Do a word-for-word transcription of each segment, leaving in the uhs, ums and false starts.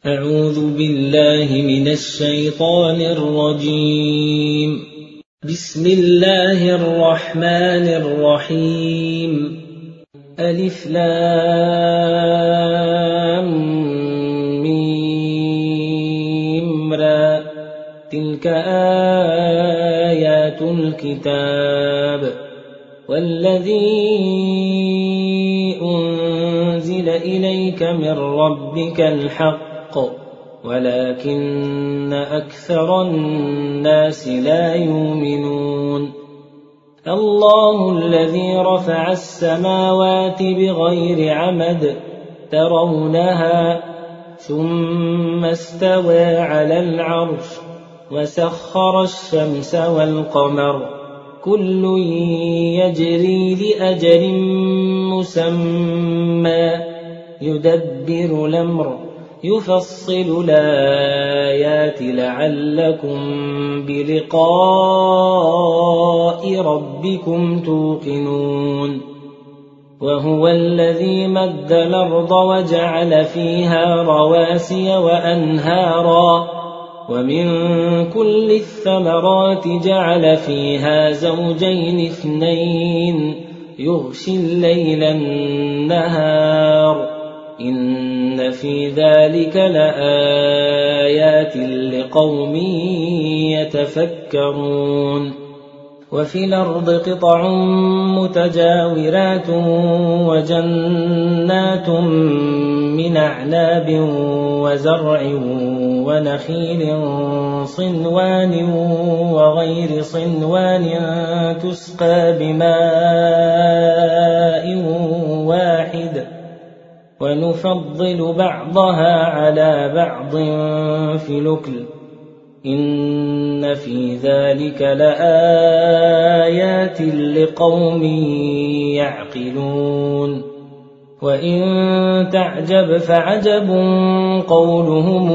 أعوذ بالله من الشيطان الرجيم. بسم الله الرحمن الرحيم. ألف لام ميم را. تلك آيات الكتاب والذي أنزل إليك من ربك الحق ولكن أكثر الناس لا يؤمنون. الله الذي رفع السماوات بغير عمد ترونها ثم استوى على العرش وسخر الشمس والقمر كل يجري لأجل مسمى يدبر الأمر يفصل الآيات لعلكم بلقاء ربكم توقنون. وهو الذي مد الأرض وجعل فيها رواسي وأنهارا ومن كل الثمرات جعل فيها زوجين اثنين يغشي الليل النهار إن في ذلك لآيات لقوم يتفكرون. وفي الأرض قطع متجاورات وجنات من أعناب وزرع ونخيل صنوان وغير صنوان تسقى بماء واحد ونفضل بعضها على بعض في الأكل إن في ذلك لآيات لقوم يعقلون. وإن تعجب فعجب قولهم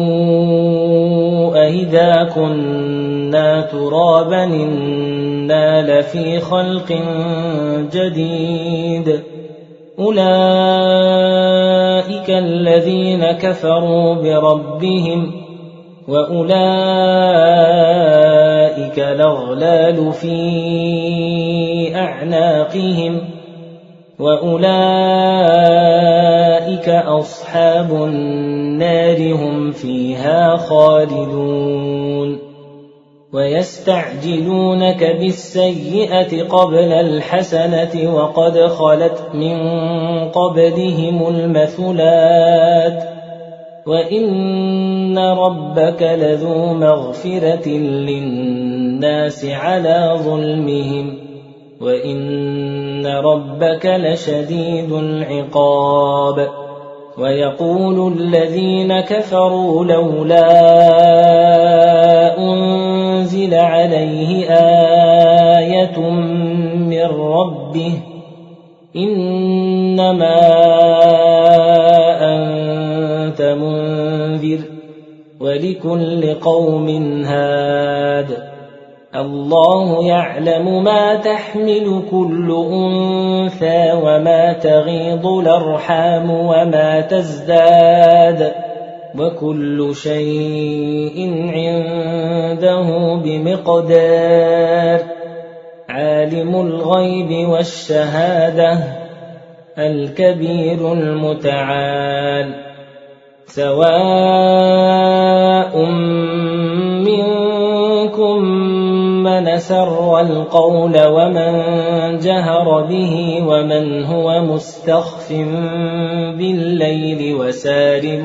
أإذا كنا ترابا إنا لفي خلق جديد أولئك الذين كفروا بربهم وأولئك الأغلال في أعناقهم وأولئك أصحاب النار هم فيها خالدون. ويستعجلونك بالسيئة قبل الحسنة وقد خلت من قبلهم المثلات وإن ربك لذو مغفرة للناس على ظلمهم وإن ربك لشديد العقاب. ويقول الذين كفروا لولا أنزل عليه آية من ربه إنما أنت منذر ولكل قوم هاد الله يعلم ما تحمل كل أنثى وما تغيض الأرحام وما تزداد وكل شيء عنده بمقدار. عالم الغيب والشهادة الكبير المتعال. سواء منكم من أسر القول ومن جهر به ومن هو مستخف بالليل وسارب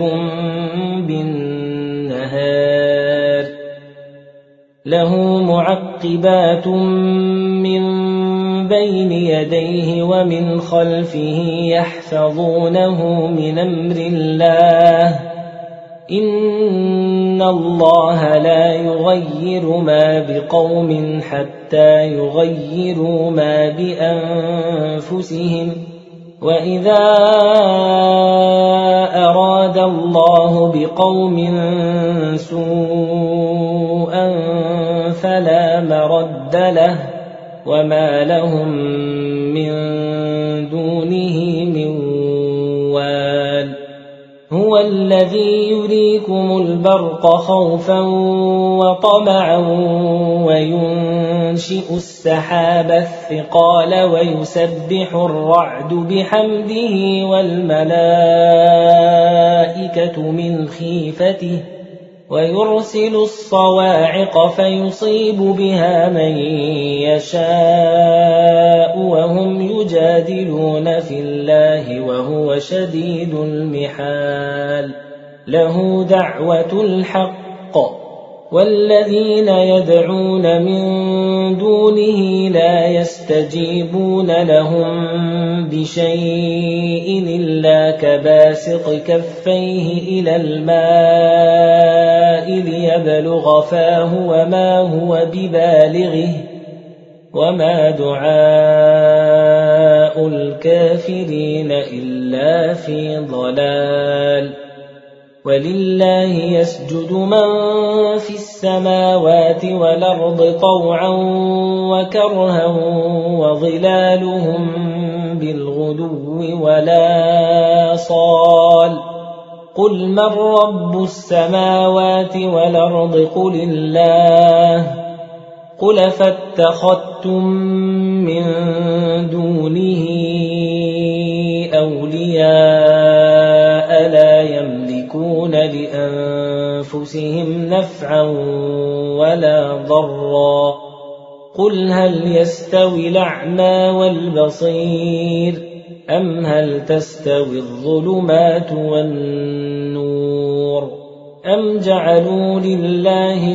بالنهار له معقبات من بين يديه ومن خلفه يحفظونه من أمر الله إن الله لا يغير ما بقوم حتى يغيروا ما بأنفسهم وإذا أراد الله بقوم سوءا فلا مرد له وما لهم من دونه من وال. هو هو الذي يريكم البرق خوفا وطمعا وينشئ السحاب الثقال ويسبح الرعد بحمده والملائكة من خيفته ويرسل الصواعق فيصيب بها من يشاء وهم يجادلون في الله وهو شديد المحال له دعوة الحق والذين يدعون من دونه لا يستجيبون لهم بشيء إلا كباسط كفيه إلى الماء ليبلغ فاه وما هو ببالغه وما دعاء الكافرين إلا في ضلال ولله يسجد من في السماوات والأرض طوعا وكرها وظلالهم بالغدو ولا صال قل من رب السماوات والأرض قل الله قل فاتخذتم من دونه أولياء لا يملكون لأنفسهم نفعا ولا ضرا قل هل يستوي الأعمى والبصير أم هل تستوي الظلمات والنور أم جعلوا لله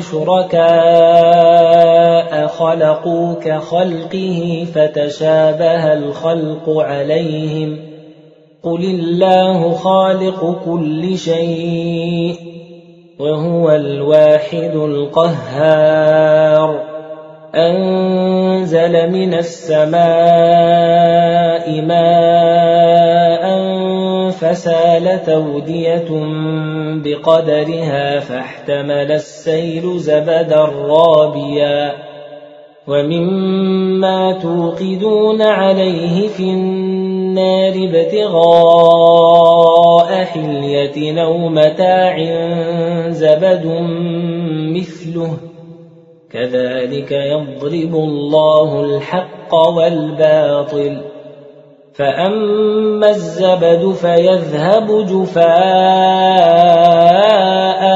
شركاء خلقوا كخلقه فتشابه الخلق عليهم قل الله خالق كل شيء وهو الواحد القهار أنزل من السماء ماء فسالت أودية بقدرها فاحتمل السيل زبدا رابيا ومما توقدون عليه في النار ابتغاء حلية أو متاع زبد مثله كذلك يضرب الله الحق والباطل فأما الزبد فيذهب جفاء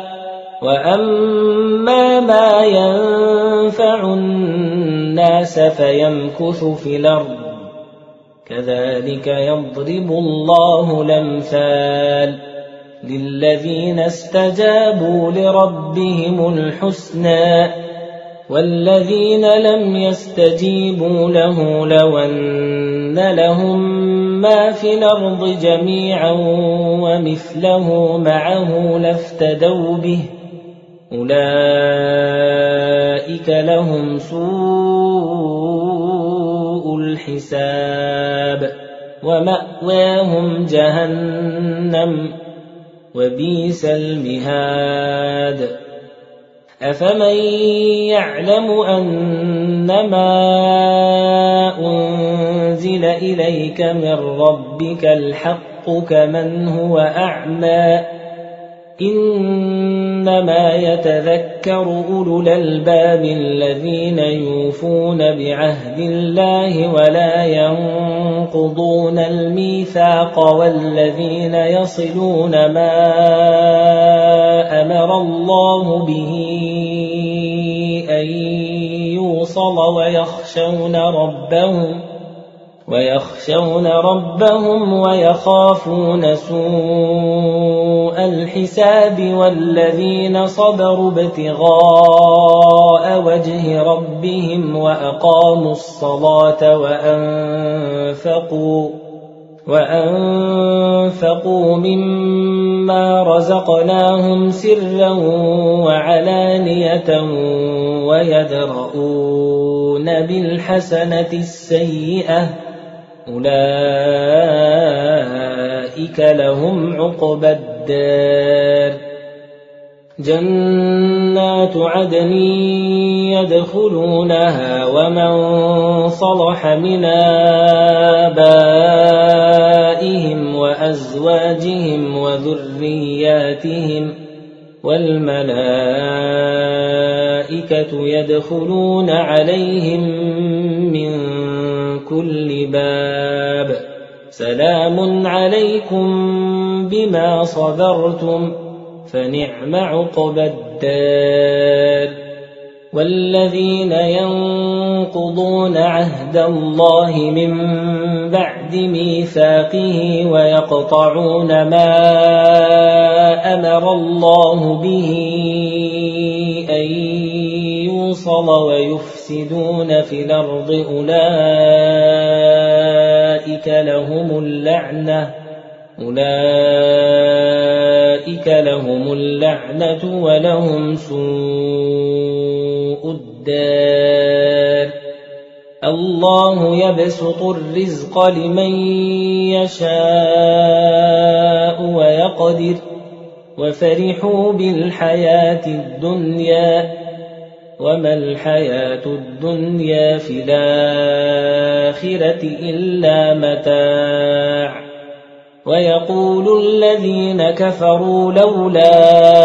وأما ما ينفع الناس فيمكث في الأرض كذلك يضرب الله الأمثال للذين استجابوا لربهم الحسنى والذين لم يستجيبوا له لو أن لهم ما في الأرض جميعا ومثله معه لافتدوا به أولئك لهم سوء الحساب ومأواهم جهنم وبئس المهاد أفمن يعلم أنما أنزل إليك من ربك الحق كمن هو أعمى إنما يتذكر أولو الألباب الذين يوفون بعهد الله ولا ينقضون الميثاق والذين يصلون ما أمر الله به أن يوصل ويخشون ربهم ويخشون ربهم ويخافون سوء الحساب والذين صبروا ابتغاء وجه ربهم وأقاموا الصلاة وأنفقوا وأنفقوا مما رزقناهم سرا وعلانية ويدرؤون بالحسنة السيئة أولئك لهم عقبى الدار جنات عدن يدخلونها ومن صلح من آبائهم آبائهم وأزواجهم وذرياتهم والملائكة يدخلون عليهم من كل باب سلام عليكم بما صبرتم فنعم عقبى الدار. والذين ينقضون عهد الله من بعد ميثاقه ويقطعون ما أمر الله به أن يوصل ويفسدون في الأرض أولئك لهم اللعنة أولئك لهم اللعنة ولهم سوء الدار. الله يبسط الرزق لمن يشاء ويقدر وفرحوا بالحياة الدنيا وما الحياة الدنيا في الآخرة إلا متاع. ويقول الذين كفروا لولا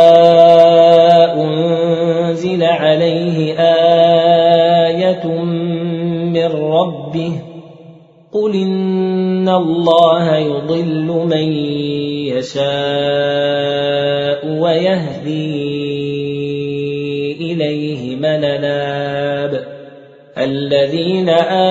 أنزل عليه آية من ربه قل إن الله يضل من يشاء ويهدي إليه من أناب. الذين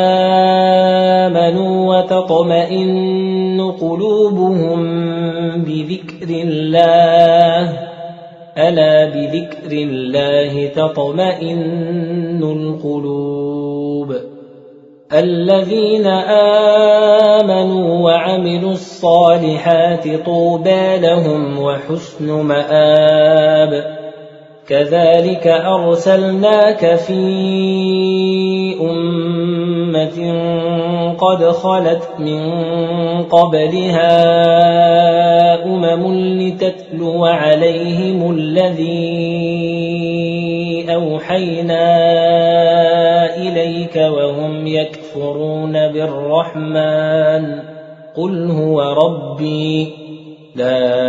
آمنوا وتطمئن قلوبهم بذكر الله ألا بذكر الله تطمئن القلوب. الذين آمنوا وعملوا الصالحات طوبى لهم وحسن مآب. كذلك أرسلناك في أمة قد خلت من قبلها أمم لتتلو عليهم الذي أوحينا إليك وهم يكفرون بالرحمن قل هو ربي لا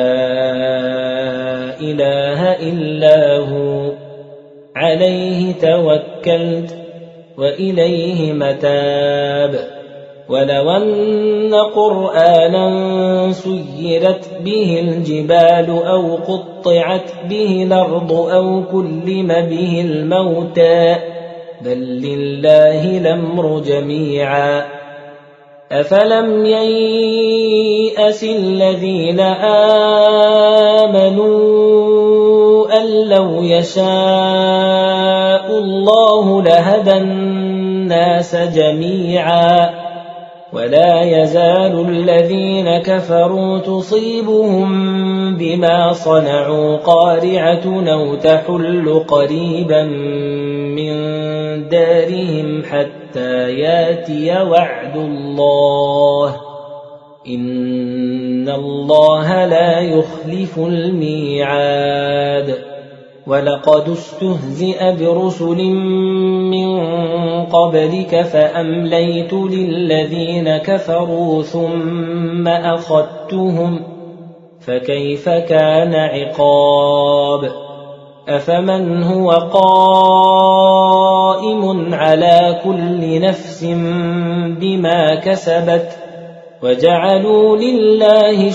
إله إلا هو عليه توكلت وإليه متاب. ولو أن قرآنا سيرت به الجبال أو قطعت به الأرض أو كلم به الموتى بل لله الأمر جميعا أفلم ييأس الذين آمنوا أن لو يشاء الله لهدى الناس جميعا ولا يزال الذين كفروا تصيبهم بما صنعوا قارعة أو تحل قريبا من دارهم حتى ياتي وعد الله إن الله لا يخلف الميعاد. ولقد استهزئ برسل من قبلك فأمليت للذين كفروا ثم أخذتهم فكيف كان عقاب. أفمن هو قائم على كل نفس بما كسبت وجعلوا لله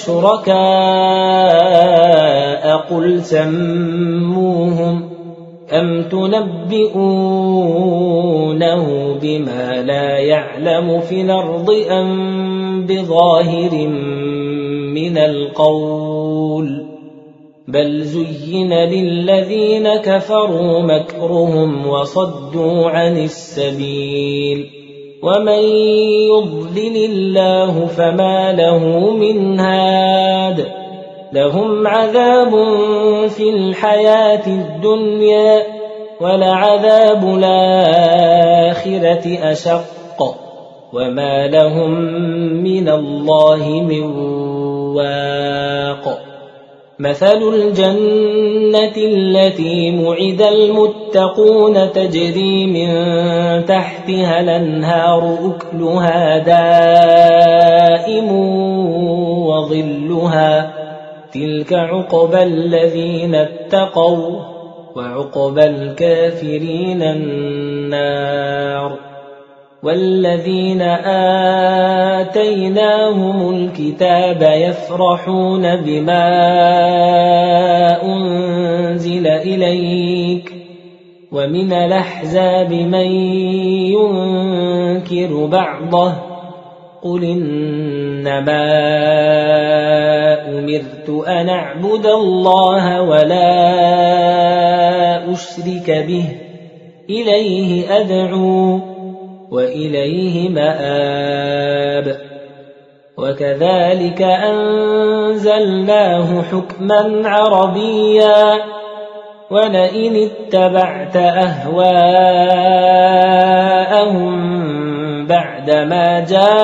شركاء قل سموهم أم تنبئونه بما لا يعلم في الأرض أم بظاهر من القول بل زين للذين كفروا مكرهم وصدوا عن السبيل ومن يضلل الله فما له من هاد لهم عذاب في الحياة الدنيا ولعذاب الآخرة أشق وما لهم من الله من واق. مثل الجنة التي وعد المتقون تجري من تحتها الأنهار أكلها دائم وظلها تلك عقبى الذين اتقوا وعقبى الكافرين النار والذين آتيناهم الكتاب يفرحون بما أنزل إليك ومن الأحزاب من ينكر بعضه قل إنما أمرت أن أعبد الله ولا أشرك به إليه أدعو وإليه مآب وكذلك أنزلناه حكما عربيا ولئن اتبعت أهواءهم بعدما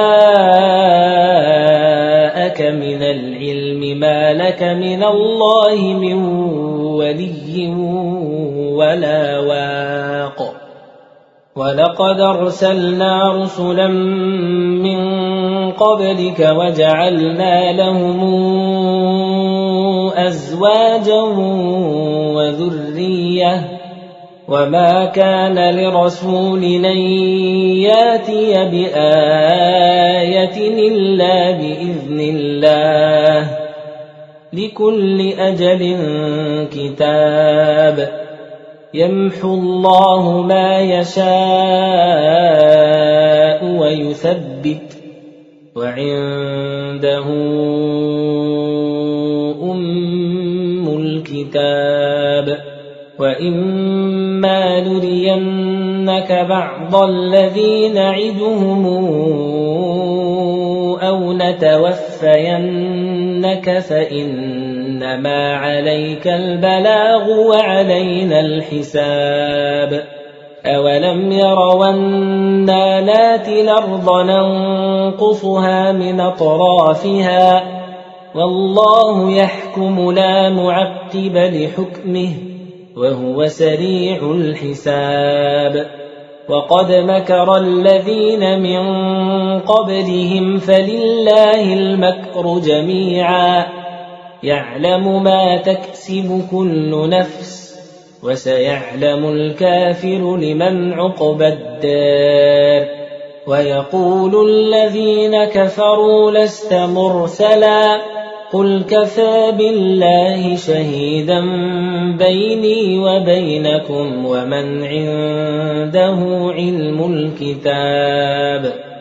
جاءك من العلم ما لك من الله من ولي ولا واق ولقد أرسلنا رسلا من قبلك وجعلنا لهم أزواجا وذرية وما كان لرسول أن ياتي بآية إلا بإذن الله لكل أجل كتاب يمحو الله ما يشاء ويثبت وعنده أم الكتاب وإما نرينك بعض الذي نعدهم أو نتوفينك فإنما عليك البلاغ وعلينا الحساب أولم يروا أنا ناتي الأرض ننقصها من أطرافها والله يحكم لا معقب لحكمه وهو سريع الحساب وقد مكر الذين من قبلهم فلله المكر جميعا يعلم ما تكسب كل نفس وسيعلم الكافر لمن عقبى الدار ويقول الذين كفروا لست مرسلا قل كفى بالله شهيدا بيني وبينكم ومن عنده علم الكتاب